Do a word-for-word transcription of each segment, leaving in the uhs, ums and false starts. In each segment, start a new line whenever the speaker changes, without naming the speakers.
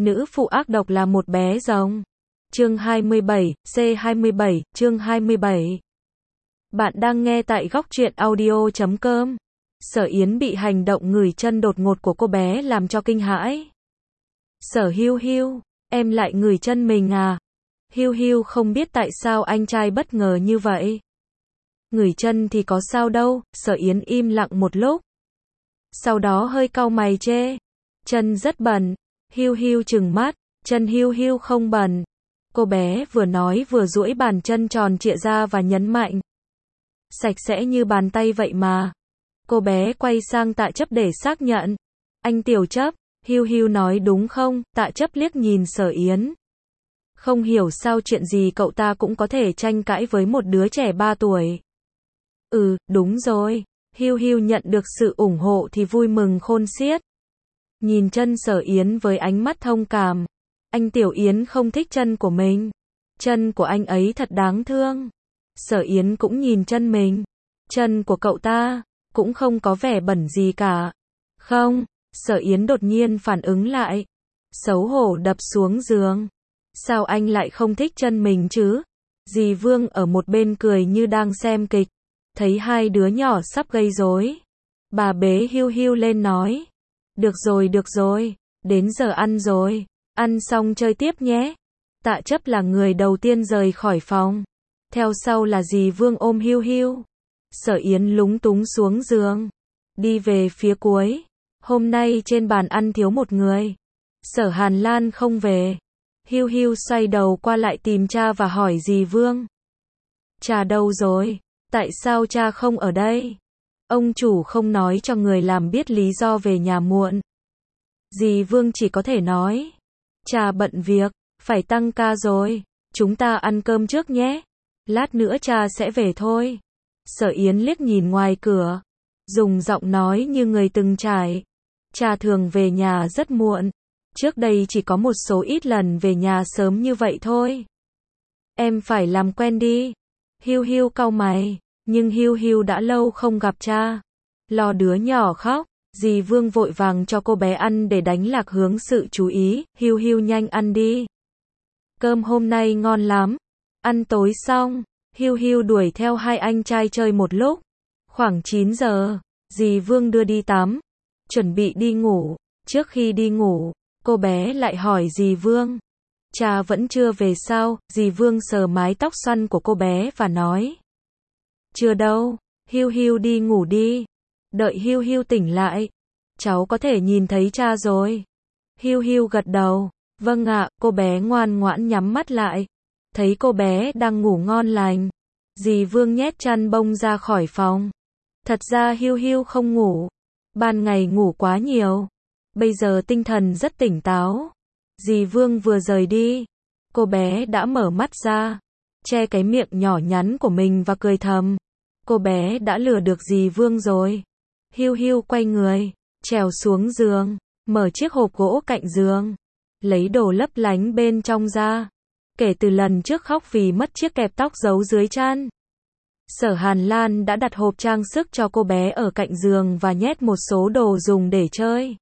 Nữ phụ ác độc là một bé rồng. Chương hai mươi bảy, C hai mươi bảy, chương hai mươi bảy. Bạn đang nghe tại góc truyện audio chấm com. Sở Yến bị hành động ngửi chân đột ngột của cô bé làm cho kinh hãi. Sở Hiu Hiu, em lại ngửi chân mình à? Hiu Hiu không biết tại sao anh trai bất ngờ như vậy. Ngửi chân thì có sao đâu, Sở Yến im lặng một lúc. Sau đó hơi cau mày chê. Chân rất bẩn. Hiu Hiu trừng mắt, chân Hiu Hiu không bẩn. Cô bé vừa nói vừa duỗi bàn chân tròn trịa ra và nhấn mạnh. Sạch sẽ như bàn tay vậy mà. Cô bé quay sang Tạ Chấp để xác nhận. Anh Tiểu Chấp, Hiu Hiu nói đúng không? Tạ Chấp liếc nhìn Sở Yến. Không hiểu sao chuyện gì cậu ta cũng có thể tranh cãi với một đứa trẻ ba tuổi. Ừ, đúng rồi. Hiu Hiu nhận được sự ủng hộ thì vui mừng khôn xiết. Nhìn chân Sở Yến với ánh mắt thông cảm. Anh Tiểu Yến không thích chân của mình. Chân của anh ấy thật đáng thương. Sở Yến cũng nhìn chân mình. Chân của cậu ta cũng không có vẻ bẩn gì cả. Không, Sở Yến đột nhiên phản ứng lại. Xấu hổ đập xuống giường. Sao anh lại không thích chân mình chứ? Dì Vương ở một bên cười như đang xem kịch. Thấy hai đứa nhỏ sắp gây rối. Bà bế Hiu Hiu lên nói. Được rồi được rồi, đến giờ ăn rồi. Ăn xong chơi tiếp nhé. Tạ Chấp là người đầu tiên rời khỏi phòng. Theo sau là dì Vương ôm Hiu Hiu. Sở Yến lúng túng xuống giường. Đi về phía cuối. Hôm nay trên bàn ăn thiếu một người. Sở Hàn Lan không về. Hiu Hiu xoay đầu qua lại tìm cha và hỏi dì Vương. Cha đâu rồi? Tại sao cha không ở đây? Ông chủ không nói cho người làm biết lý do về nhà muộn. Dì Vương chỉ có thể nói. Cha bận việc, phải tăng ca rồi. Chúng ta ăn cơm trước nhé. Lát nữa cha sẽ về thôi. Sở Yến liếc nhìn ngoài cửa. Dùng giọng nói như người từng trải. Cha thường về nhà rất muộn. Trước đây chỉ có một số ít lần về nhà sớm như vậy thôi. Em phải làm quen đi. Hiu Hiu cau mày. Nhưng Hiu Hiu đã lâu không gặp cha. Lo đứa nhỏ khóc. Dì Vương vội vàng cho cô bé ăn để đánh lạc hướng sự chú ý. Hiu Hiu nhanh ăn đi. Cơm hôm nay ngon lắm. Ăn tối xong, Hiu Hiu đuổi theo hai anh trai chơi một lúc. Khoảng chín giờ, dì Vương đưa đi tắm. Chuẩn bị đi ngủ. Trước khi đi ngủ, cô bé lại hỏi dì Vương. Cha vẫn chưa về sao? Dì Vương sờ mái tóc xoăn của cô bé và nói. Chưa đâu, Hiu Hiu đi ngủ đi. Đợi Hiu Hiu tỉnh lại. Cháu có thể nhìn thấy cha rồi. Hiu Hiu gật đầu. Vâng ạ, cô bé ngoan ngoãn nhắm mắt lại. Thấy cô bé đang ngủ ngon lành. Dì Vương nhét chăn bông ra khỏi phòng. Thật ra Hiu Hiu không ngủ. Ban ngày ngủ quá nhiều. Bây giờ tinh thần rất tỉnh táo. Dì Vương vừa rời đi. Cô bé đã mở mắt ra. Che cái miệng nhỏ nhắn của mình và cười thầm. Cô bé đã lừa được dì Vương rồi. Hiu Hiu quay người. Trèo xuống giường. Mở chiếc hộp gỗ cạnh giường. Lấy đồ lấp lánh bên trong ra. Kể từ lần trước khóc vì mất chiếc kẹp tóc giấu dưới chăn. Sở Hàn Lan đã đặt hộp trang sức cho cô bé ở cạnh giường và nhét một số đồ dùng để chơi.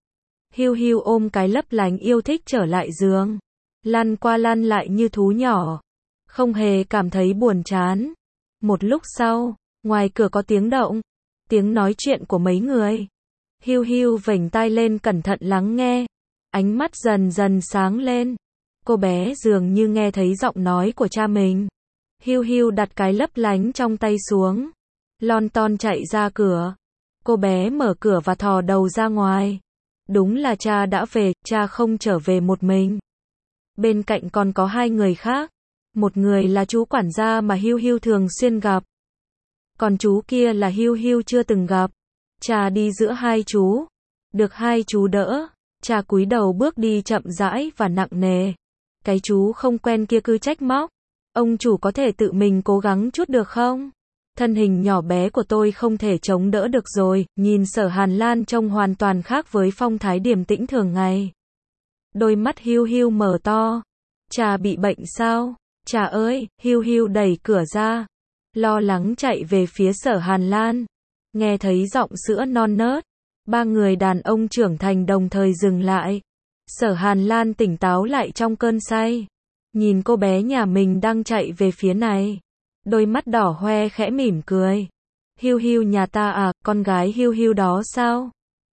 Hiu Hiu ôm cái lấp lánh yêu thích trở lại giường. Lăn qua lăn lại như thú nhỏ. Không hề cảm thấy buồn chán. Một lúc sau, ngoài cửa có tiếng động. Tiếng nói chuyện của mấy người. Hiu Hiu vểnh tai lên cẩn thận lắng nghe. Ánh mắt dần dần sáng lên. Cô bé dường như nghe thấy giọng nói của cha mình. Hiu Hiu đặt cái lấp lánh trong tay xuống. Lon ton chạy ra cửa. Cô bé mở cửa và thò đầu ra ngoài. Đúng là cha đã về, cha không trở về một mình. Bên cạnh còn có hai người khác. Một người là chú quản gia mà Hiu Hiu thường xuyên gặp. Còn chú kia là Hiu Hiu chưa từng gặp. Cha đi giữa hai chú. Được hai chú đỡ. Cha cúi đầu bước đi chậm rãi và nặng nề. Cái chú không quen kia cứ trách móc. Ông chủ có thể tự mình cố gắng chút được không? Thân hình nhỏ bé của tôi không thể chống đỡ được rồi. Nhìn Sở Hàn Lan trông hoàn toàn khác với phong thái điềm tĩnh thường ngày. Đôi mắt Hiu Hiu mở to. Cha bị bệnh sao? Cha ơi! Hiu Hiu đẩy cửa ra. Lo lắng chạy về phía Sở Hàn Lan. Nghe thấy giọng sữa non nớt. Ba người đàn ông trưởng thành đồng thời dừng lại. Sở Hàn Lan tỉnh táo lại trong cơn say. Nhìn cô bé nhà mình đang chạy về phía này. Đôi mắt đỏ hoe khẽ mỉm cười. Hiu Hiu nhà ta à, con gái Hiu Hiu đó sao?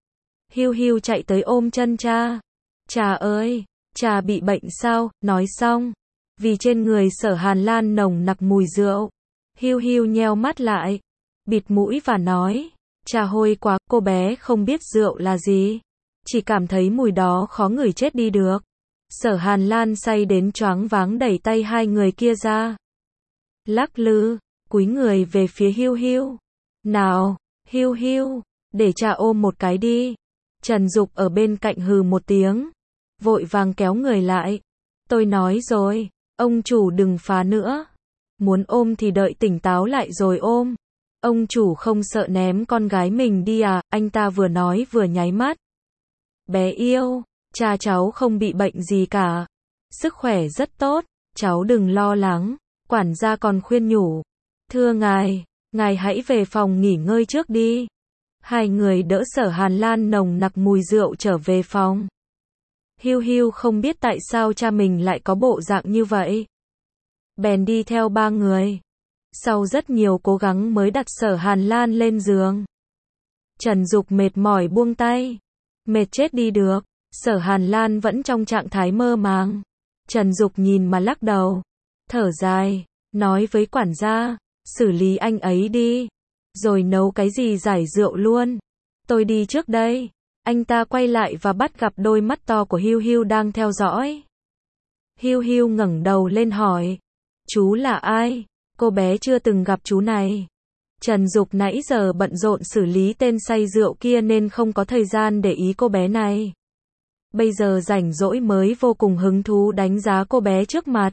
Hiu Hiu chạy tới ôm chân cha. Cha ơi, cha bị bệnh sao? Nói xong. Vì trên người Sở Hàn Lan nồng nặc mùi rượu. Hiu Hiu nheo mắt lại. Bịt mũi và nói. Cha hôi quá, cô bé không biết rượu là gì. Chỉ cảm thấy mùi đó khó ngửi chết đi được. Sở Hàn Lan say đến choáng váng đẩy tay hai người kia ra. Lắc lư, cúi người về phía Hiu Hiu. Nào, Hiu Hiu, để cha ôm một cái đi. Trần Dục ở bên cạnh hừ một tiếng. Vội vàng kéo người lại. Tôi nói rồi, ông chủ đừng phá nữa. Muốn ôm thì đợi tỉnh táo lại rồi ôm. Ông chủ không sợ ném con gái mình đi à, anh ta vừa nói vừa nháy mắt. Bé yêu, cha cháu không bị bệnh gì cả. Sức khỏe rất tốt, cháu đừng lo lắng. Quản gia còn khuyên nhủ. Thưa ngài, ngài hãy về phòng nghỉ ngơi trước đi. Hai người đỡ Sở Hàn Lan nồng nặc mùi rượu trở về phòng. Hiu Hiu không biết tại sao cha mình lại có bộ dạng như vậy. Bèn đi theo ba người. Sau rất nhiều cố gắng mới đặt Sở Hàn Lan lên giường. Trần Dục mệt mỏi buông tay. Mệt chết đi được. Sở Hàn Lan vẫn trong trạng thái mơ màng. Trần Dục nhìn mà lắc đầu. Thở dài. Nói với quản gia. Xử lý anh ấy đi. Rồi nấu cái gì giải rượu luôn. Tôi đi trước đây. Anh ta quay lại và bắt gặp đôi mắt to của Hiu Hiu đang theo dõi. Hiu Hiu ngẩng đầu lên hỏi. Chú là ai? Cô bé chưa từng gặp chú này. Trần Dục nãy giờ bận rộn xử lý tên say rượu kia nên không có thời gian để ý cô bé này. Bây giờ rảnh rỗi mới vô cùng hứng thú đánh giá cô bé trước mặt.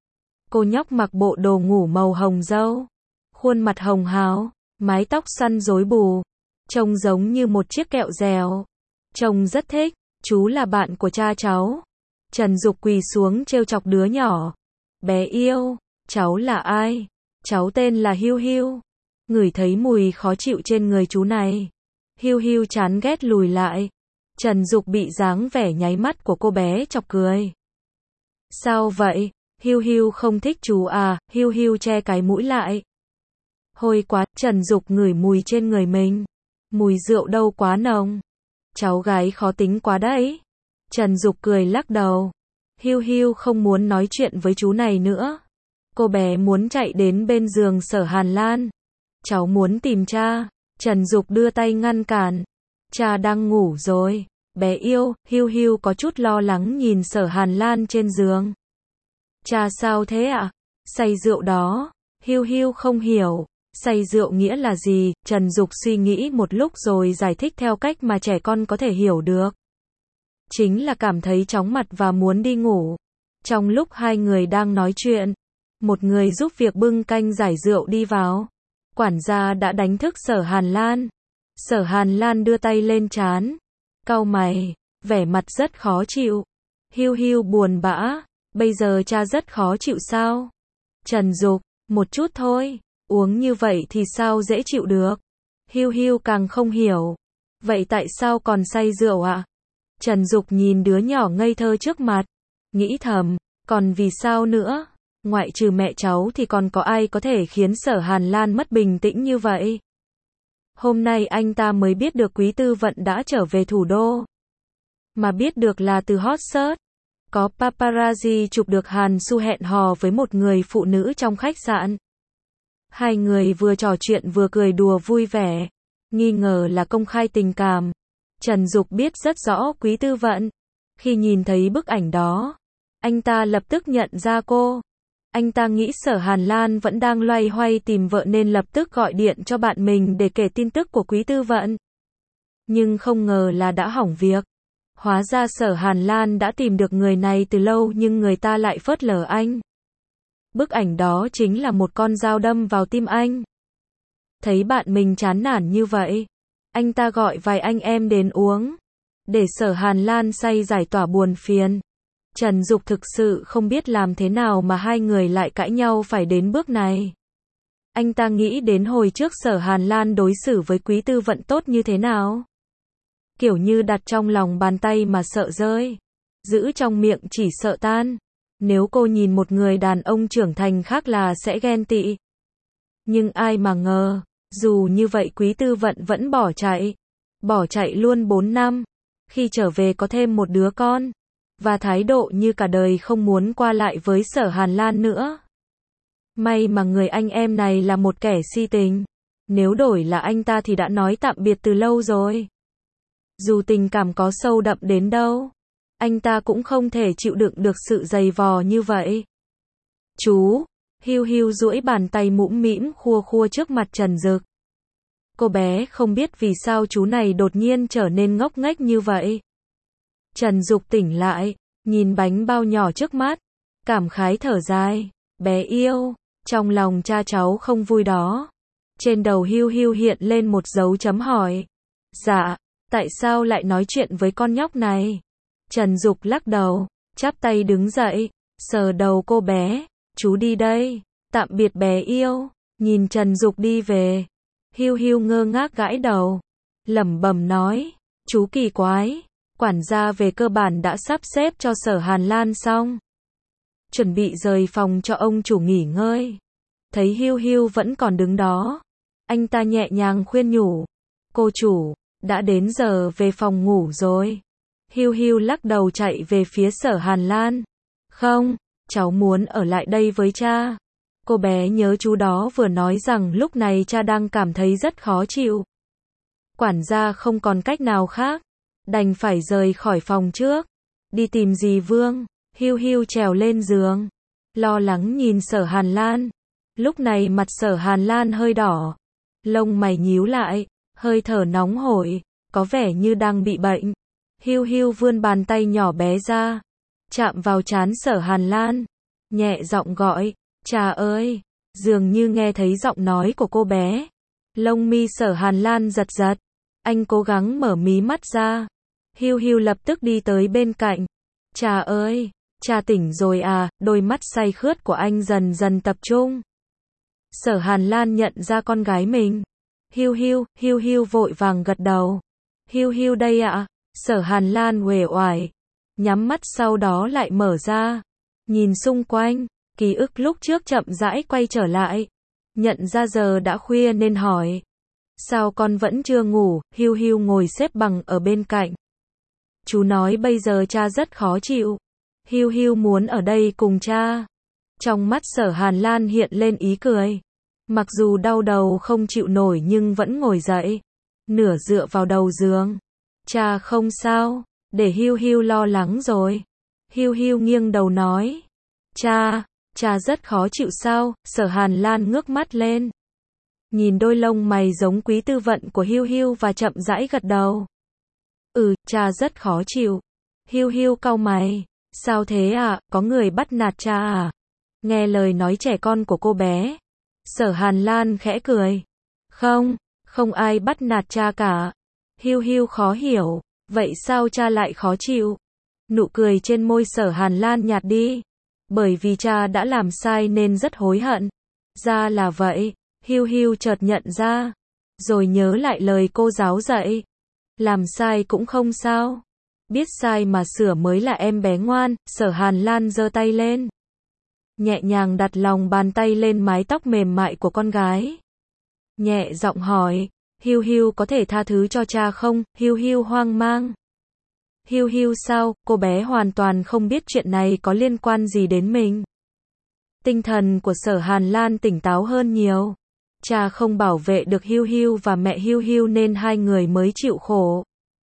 Cô nhóc mặc bộ đồ ngủ màu hồng dâu. Khuôn mặt hồng hào, mái tóc xoăn rối bù. Trông giống như một chiếc kẹo dẻo. Trông rất thích, chú là bạn của cha cháu. Trần Dục quỳ xuống trêu chọc đứa nhỏ. Bé yêu, cháu là ai? Cháu tên là Hiu Hiu. Ngửi thấy mùi khó chịu trên người chú này. Hiu Hiu chán ghét lùi lại. Trần Dục bị dáng vẻ nháy mắt của cô bé chọc cười. Sao vậy? Hiu Hiu không thích chú à? Hiu Hiu che cái mũi lại. Hôi quá, Trần Dục ngửi mùi trên người mình. Mùi rượu đâu quá nồng. Cháu gái khó tính quá đấy. Trần Dục cười lắc đầu. Hiu Hiu không muốn nói chuyện với chú này nữa. Cô bé muốn chạy đến bên giường Sở Hàn Lan. Cháu muốn tìm cha. Trần Dục đưa tay ngăn cản. Cha đang ngủ rồi. Bé yêu, Hiu Hiu có chút lo lắng nhìn Sở Hàn Lan trên giường. Cha sao thế ạ? À? Say rượu đó. Hiu Hiu không hiểu. Say rượu nghĩa là gì? Trần Dục suy nghĩ một lúc rồi giải thích theo cách mà trẻ con có thể hiểu được. Chính là cảm thấy chóng mặt và muốn đi ngủ. Trong lúc hai người đang nói chuyện, một người giúp việc bưng canh giải rượu đi vào. Quản gia đã đánh thức Sở Hàn Lan. Sở Hàn Lan đưa tay lên trán. Cau mày, vẻ mặt rất khó chịu. Hiu Hiu buồn bã. Bây giờ cha rất khó chịu sao? Trần Dục, một chút thôi. Uống như vậy thì sao dễ chịu được? Hiu Hiu càng không hiểu. Vậy tại sao còn say rượu ạ? À? Trần Dục nhìn đứa nhỏ ngây thơ trước mặt. Nghĩ thầm, còn vì sao nữa? Ngoại trừ mẹ cháu thì còn có ai có thể khiến Sở Hàn Lan mất bình tĩnh như vậy? Hôm nay anh ta mới biết được Quý Tư Vận đã trở về thủ đô. Mà biết được là từ hot search. Có paparazzi chụp được Hàn Su hẹn hò với một người phụ nữ trong khách sạn. Hai người vừa trò chuyện vừa cười đùa vui vẻ. Nghi ngờ là công khai tình cảm. Trần Dục biết rất rõ Quý Tư Vận. Khi nhìn thấy bức ảnh đó, anh ta lập tức nhận ra cô. Anh ta nghĩ Sở Hàn Lan vẫn đang loay hoay tìm vợ nên lập tức gọi điện cho bạn mình để kể tin tức của Quý Tư Vận. Nhưng không ngờ là đã hỏng việc. Hóa ra Sở Hàn Lan đã tìm được người này từ lâu nhưng người ta lại phớt lờ anh. Bức ảnh đó chính là một con dao đâm vào tim anh. Thấy bạn mình chán nản như vậy, anh ta gọi vài anh em đến uống, để Sở Hàn Lan say giải tỏa buồn phiền. Trần Dục thực sự không biết làm thế nào mà hai người lại cãi nhau phải đến bước này. Anh ta nghĩ đến hồi trước Sở Hàn Lan đối xử với Quý Tư Vận tốt như thế nào. Kiểu như đặt trong lòng bàn tay mà sợ rơi. giữ trong miệng chỉ sợ tan. Nếu cô nhìn một người đàn ông trưởng thành khác là sẽ ghen tị. Nhưng ai mà ngờ, dù như vậy Quý Tư Vận vẫn bỏ chạy. Bỏ chạy luôn bốn năm. Khi trở về có thêm một đứa con. Và thái độ như cả đời không muốn qua lại với Sở Hàn Lan nữa. May mà người anh em này là một kẻ si tình. Nếu đổi là anh ta thì đã nói tạm biệt từ lâu rồi. Dù tình cảm có sâu đậm đến đâu, anh ta cũng không thể chịu đựng được sự dày vò như vậy. Chú, Hiu Hiu duỗi bàn tay mũm mĩm khua khua trước mặt Trần Dực. Cô bé không biết vì sao chú này đột nhiên trở nên ngốc nghếch như vậy. Trần Dục tỉnh lại, nhìn bánh bao nhỏ trước mắt, cảm khái thở dài. Bé yêu, trong lòng cha cháu không vui đó. Trên đầu Hiu Hiu hiện lên một dấu chấm hỏi. Dạ, tại sao lại nói chuyện với con nhóc này? Trần Dục lắc đầu, chắp tay đứng dậy, sờ đầu cô bé. Chú đi đây, tạm biệt bé yêu. Nhìn Trần Dục đi về, Hiu Hiu ngơ ngác gãi đầu, lẩm bẩm nói, chú kỳ quái, quản gia về cơ bản đã sắp xếp cho Sở Hàn Lan xong, chuẩn bị rời phòng cho ông chủ nghỉ ngơi. Thấy Hiu Hiu vẫn còn đứng đó, anh ta nhẹ nhàng khuyên nhủ, cô chủ, đã đến giờ về phòng ngủ rồi. Hiu Hiu lắc đầu chạy về phía Sở Hàn Lan. Không, cháu muốn ở lại đây với cha. Cô bé nhớ chú đó vừa nói rằng lúc này cha đang cảm thấy rất khó chịu. Quản gia không còn cách nào khác, đành phải rời khỏi phòng trước. Đi tìm dì Vương. Hiu Hiu trèo lên giường, lo lắng nhìn Sở Hàn Lan. Lúc này mặt Sở Hàn Lan hơi đỏ, lông mày nhíu lại, hơi thở nóng hổi, có vẻ như đang bị bệnh. Hiu Hiu vươn bàn tay nhỏ bé ra, chạm vào trán Sở Hàn Lan, nhẹ giọng gọi, cha ơi. Dường như nghe thấy giọng nói của cô bé, lông mi Sở Hàn Lan giật giật, anh cố gắng mở mí mắt ra. Hiu Hiu lập tức đi tới bên cạnh. Cha ơi, cha tỉnh rồi à? Đôi mắt say khướt của anh dần dần tập trung. Sở Hàn Lan nhận ra con gái mình. Hiu Hiu, Hiu Hiu vội vàng gật đầu. Hiu Hiu đây ạ. À? Sở Hàn Lan uể oải, nhắm mắt sau đó lại mở ra, nhìn xung quanh, ký ức lúc trước chậm rãi quay trở lại. Nhận ra giờ đã khuya nên hỏi, sao con vẫn chưa ngủ? Hiu Hiu ngồi xếp bằng ở bên cạnh. Chú nói bây giờ cha rất khó chịu. Hiu Hiu muốn ở đây cùng cha. Trong mắt Sở Hàn Lan hiện lên ý cười. Mặc dù đau đầu không chịu nổi nhưng vẫn ngồi dậy, nửa dựa vào đầu giường. Cha không sao, để Hiu Hiu lo lắng rồi. Hiu Hiu nghiêng đầu nói, cha, cha rất khó chịu sao? Sở Hàn Lan ngước mắt lên, nhìn đôi lông mày giống Quý Tư Vận của Hiu Hiu và chậm rãi gật đầu. Ừ, cha rất khó chịu. Hiu Hiu cau mày, sao thế à, có người bắt nạt cha à? Nghe lời nói trẻ con của cô bé, Sở Hàn Lan khẽ cười. Không, không ai bắt nạt cha cả. Hiu Hiu khó hiểu, vậy sao cha lại khó chịu? Nụ cười trên môi Sở Hàn Lan nhạt đi. Bởi vì cha đã làm sai nên rất hối hận. Ra là vậy, Hiu Hiu chợt nhận ra, rồi nhớ lại lời cô giáo dạy. Làm sai cũng không sao. Biết sai mà sửa mới là em bé ngoan. Sở Hàn Lan giơ tay lên, nhẹ nhàng đặt lòng bàn tay lên mái tóc mềm mại của con gái. Nhẹ giọng hỏi, Hiu Hiu có thể tha thứ cho cha không? Hiu Hiu hoang mang. Hiu Hiu sao? Cô bé hoàn toàn không biết chuyện này có liên quan gì đến mình. Tinh thần của Sở Hàn Lan tỉnh táo hơn nhiều. Cha không bảo vệ được Hiu Hiu và mẹ Hiu Hiu nên hai người mới chịu khổ.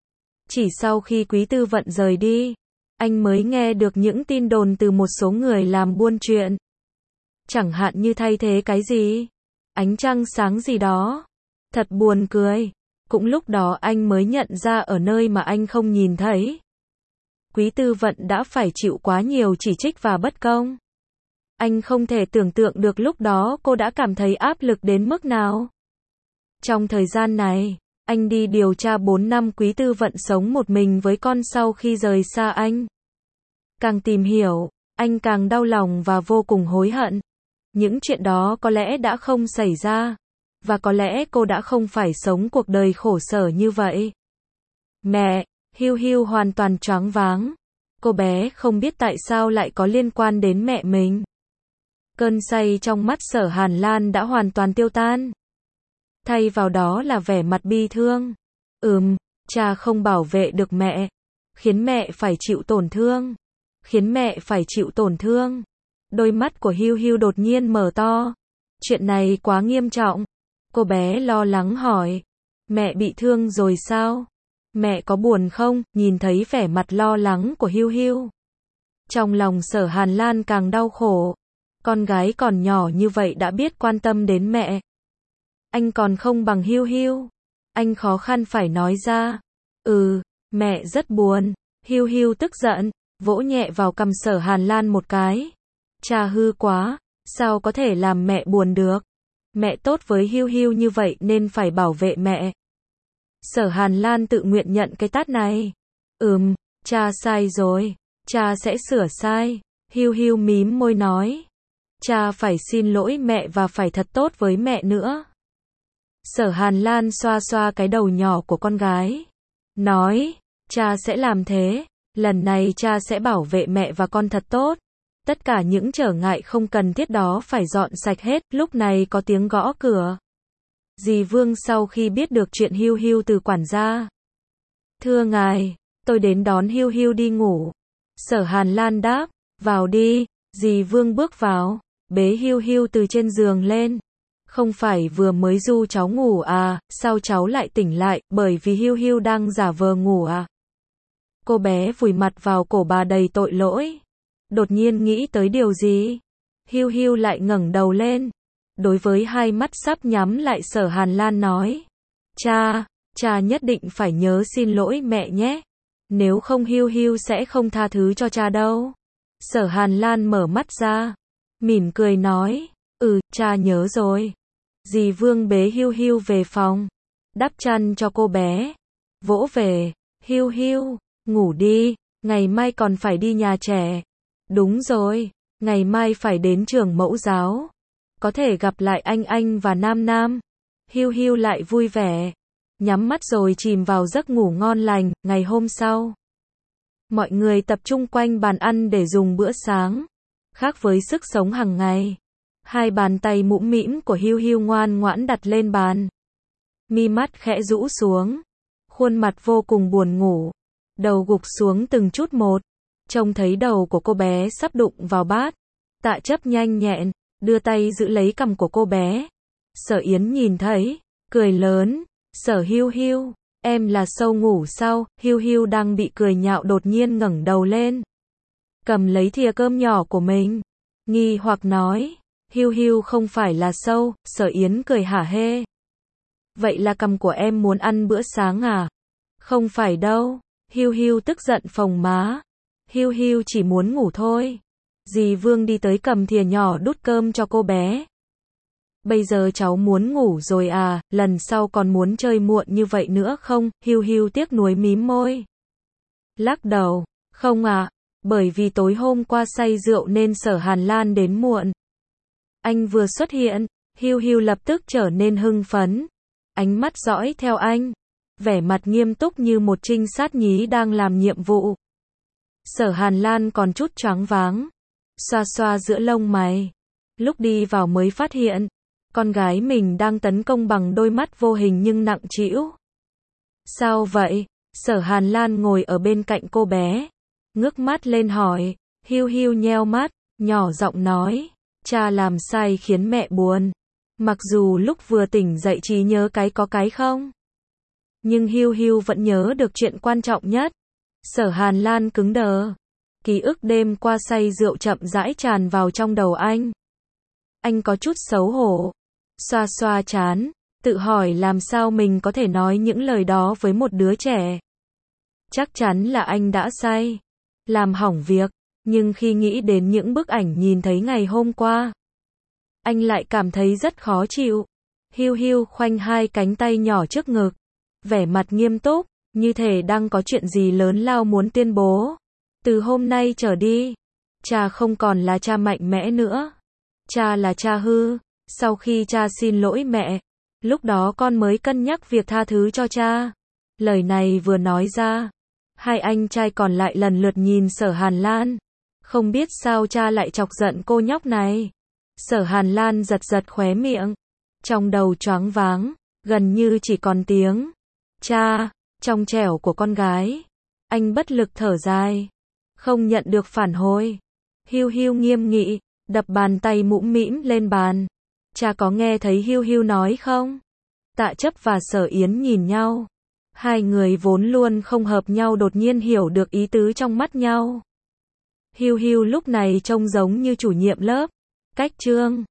Chỉ sau khi Quý Tư Vận rời đi, anh mới nghe được những tin đồn từ một số người làm buôn chuyện. Chẳng hạn như thay thế cái gì? Ánh trăng sáng gì đó. Thật buồn cười. Cũng lúc đó anh mới nhận ra ở nơi mà anh không nhìn thấy, Quý Tư Vận đã phải chịu quá nhiều chỉ trích và bất công. Anh không thể tưởng tượng được lúc đó cô đã cảm thấy áp lực đến mức nào. Trong thời gian này, anh đi điều tra bốn năm Quý Tư Vận sống một mình với con sau khi rời xa anh. Càng tìm hiểu, anh càng đau lòng và vô cùng hối hận. Những chuyện đó có lẽ đã không xảy ra. Và có lẽ cô đã không phải sống cuộc đời khổ sở như vậy. Mẹ, Hiu Hiu hoàn toàn choáng váng. Cô bé không biết tại sao lại có liên quan đến mẹ mình. Cơn say trong mắt Sở Hàn Lan đã hoàn toàn tiêu tan. Thay vào đó là vẻ mặt bi thương. Ừm, cha không bảo vệ được mẹ. Khiến mẹ phải chịu tổn thương. Khiến mẹ phải chịu tổn thương. Đôi mắt của Hưu Hưu đột nhiên mở to. Chuyện này quá nghiêm trọng. Cô bé lo lắng hỏi. Mẹ bị thương rồi sao? Mẹ có buồn không? Nhìn thấy vẻ mặt lo lắng của Hưu Hưu. Trong lòng Sở Hàn Lan càng đau khổ. Con gái còn nhỏ như vậy đã biết quan tâm đến mẹ. Anh còn không bằng Hưu Hưu. Anh khó khăn phải nói ra. Ừ, mẹ rất buồn. Hưu Hưu tức giận, vỗ nhẹ vào cằm Sở Hàn Lan một cái. Cha hư quá, sao có thể làm mẹ buồn được? Mẹ tốt với Hưu Hưu như vậy nên phải bảo vệ mẹ. Sở Hàn Lan tự nguyện nhận cái tát này. Ừm, cha sai rồi. Cha sẽ sửa sai. Hưu Hưu mím môi nói. Cha phải xin lỗi mẹ và phải thật tốt với mẹ nữa. Sở Hàn Lan xoa xoa cái đầu nhỏ của con gái. Nói, cha sẽ làm thế. Lần này cha sẽ bảo vệ mẹ và con thật tốt. Tất cả những trở ngại không cần thiết đó phải dọn sạch hết. Lúc này có tiếng gõ cửa. Dì Vương sau khi biết được chuyện Hưu Hưu từ quản gia. Thưa ngài, tôi đến đón Hưu Hưu đi ngủ. Sở Hàn Lan đáp, vào đi. Dì Vương bước vào, bế Hưu Hưu từ trên giường lên. Không phải vừa mới du cháu ngủ à, sao cháu lại tỉnh lại, bởi vì Hưu Hưu đang giả vờ ngủ à? Cô bé vùi mặt vào cổ bà đầy tội lỗi. Đột nhiên nghĩ tới điều gì? Hưu Hưu lại ngẩng đầu lên. Đối với hai mắt sắp nhắm lại Sở Hàn Lan nói. Cha, cha nhất định phải nhớ xin lỗi mẹ nhé. Nếu không Hưu Hưu sẽ không tha thứ cho cha đâu. Sở Hàn Lan mở mắt ra. Mỉm cười nói. Ừ, cha nhớ rồi. Dì Vương bế Hưu Hưu về phòng. Đắp chăn cho cô bé. Vỗ về. Hưu Hưu, ngủ đi. Ngày mai còn phải đi nhà trẻ. Đúng rồi. Ngày mai phải đến trường mẫu giáo. Có thể gặp lại anh anh và Nam Nam. Hưu Hưu lại vui vẻ. Nhắm mắt rồi chìm vào giấc ngủ ngon lành. Ngày hôm sau, mọi người tập trung quanh bàn ăn để dùng bữa sáng. Khác với sức sống hàng ngày, hai bàn tay mũm mĩm của Hưu Hưu ngoan ngoãn đặt lên bàn. Mi mắt khẽ rũ xuống. Khuôn mặt vô cùng buồn ngủ. Đầu gục xuống từng chút một. Trông thấy đầu của cô bé sắp đụng vào bát. Tạ Chấp nhanh nhẹn, đưa tay giữ lấy cằm của cô bé. Sở Yến nhìn thấy, cười lớn. Sở Hưu Hưu, em là sâu ngủ sao? Hưu Hưu đang bị cười nhạo đột nhiên ngẩng đầu lên. Cầm lấy thìa cơm nhỏ của mình. Nghi hoặc nói. Hưu Hưu không phải là sâu. Sở Yến cười hả hê. Vậy là cằm của em muốn ăn bữa sáng à? Không phải đâu. Hưu Hưu tức giận phồng má. Hưu Hưu chỉ muốn ngủ thôi. Dì Vương đi tới cầm thìa nhỏ đút cơm cho cô bé. Bây giờ cháu muốn ngủ rồi à, lần sau còn muốn chơi muộn như vậy nữa không? Hưu Hưu tiếc nuối mím môi. Lắc đầu, không à, bởi vì tối hôm qua say rượu nên Sở Hàn Lan đến muộn. Anh vừa xuất hiện, Hưu Hưu lập tức trở nên hưng phấn. Ánh mắt dõi theo anh, vẻ mặt nghiêm túc như một trinh sát nhí đang làm nhiệm vụ. Sở Hàn Lan còn chút choáng váng, xoa xoa giữa lông mày. Lúc đi vào mới phát hiện, con gái mình đang tấn công bằng đôi mắt vô hình nhưng nặng trĩu. Sao vậy? Sở Hàn Lan ngồi ở bên cạnh cô bé, ngước mắt lên hỏi. Hưu Hưu nheo mắt, nhỏ giọng nói, cha làm sai khiến mẹ buồn. Mặc dù lúc vừa tỉnh dậy trí nhớ cái có cái không, nhưng Hưu Hưu vẫn nhớ được chuyện quan trọng nhất. Sở Hàn Lan cứng đờ. Ký ức đêm qua say rượu chậm rãi tràn vào trong đầu anh. Anh có chút xấu hổ, xoa xoa trán, tự hỏi làm sao mình có thể nói những lời đó với một đứa trẻ. Chắc chắn là anh đã say, làm hỏng việc, nhưng khi nghĩ đến những bức ảnh nhìn thấy ngày hôm qua, anh lại cảm thấy rất khó chịu. Hưu Hưu khoanh hai cánh tay nhỏ trước ngực, vẻ mặt nghiêm túc, như thể đang có chuyện gì lớn lao muốn tuyên bố. Từ hôm nay trở đi, cha không còn là cha mạnh mẽ nữa. Cha là cha hư. Sau khi cha xin lỗi mẹ, lúc đó con mới cân nhắc việc tha thứ cho cha. Lời này vừa nói ra, Hai anh trai còn lại lần lượt nhìn Sở Hàn Lan. Không biết sao cha lại chọc giận cô nhóc này. Sở Hàn Lan giật giật khóe miệng. Trong đầu choáng váng, gần như chỉ còn tiếng cha, trong trẻo của con gái. Anh bất lực thở dài. Không nhận được phản hồi. Hiu Hiu nghiêm nghị, đập bàn tay mũm mĩm lên bàn. Cha có nghe thấy Hiu Hiu nói không? Tạ Chấp và Sở Yến nhìn nhau. Hai người vốn luôn không hợp nhau đột nhiên hiểu được ý tứ trong mắt nhau. Hiu Hiu lúc này trông giống như chủ nhiệm lớp. Cách trương.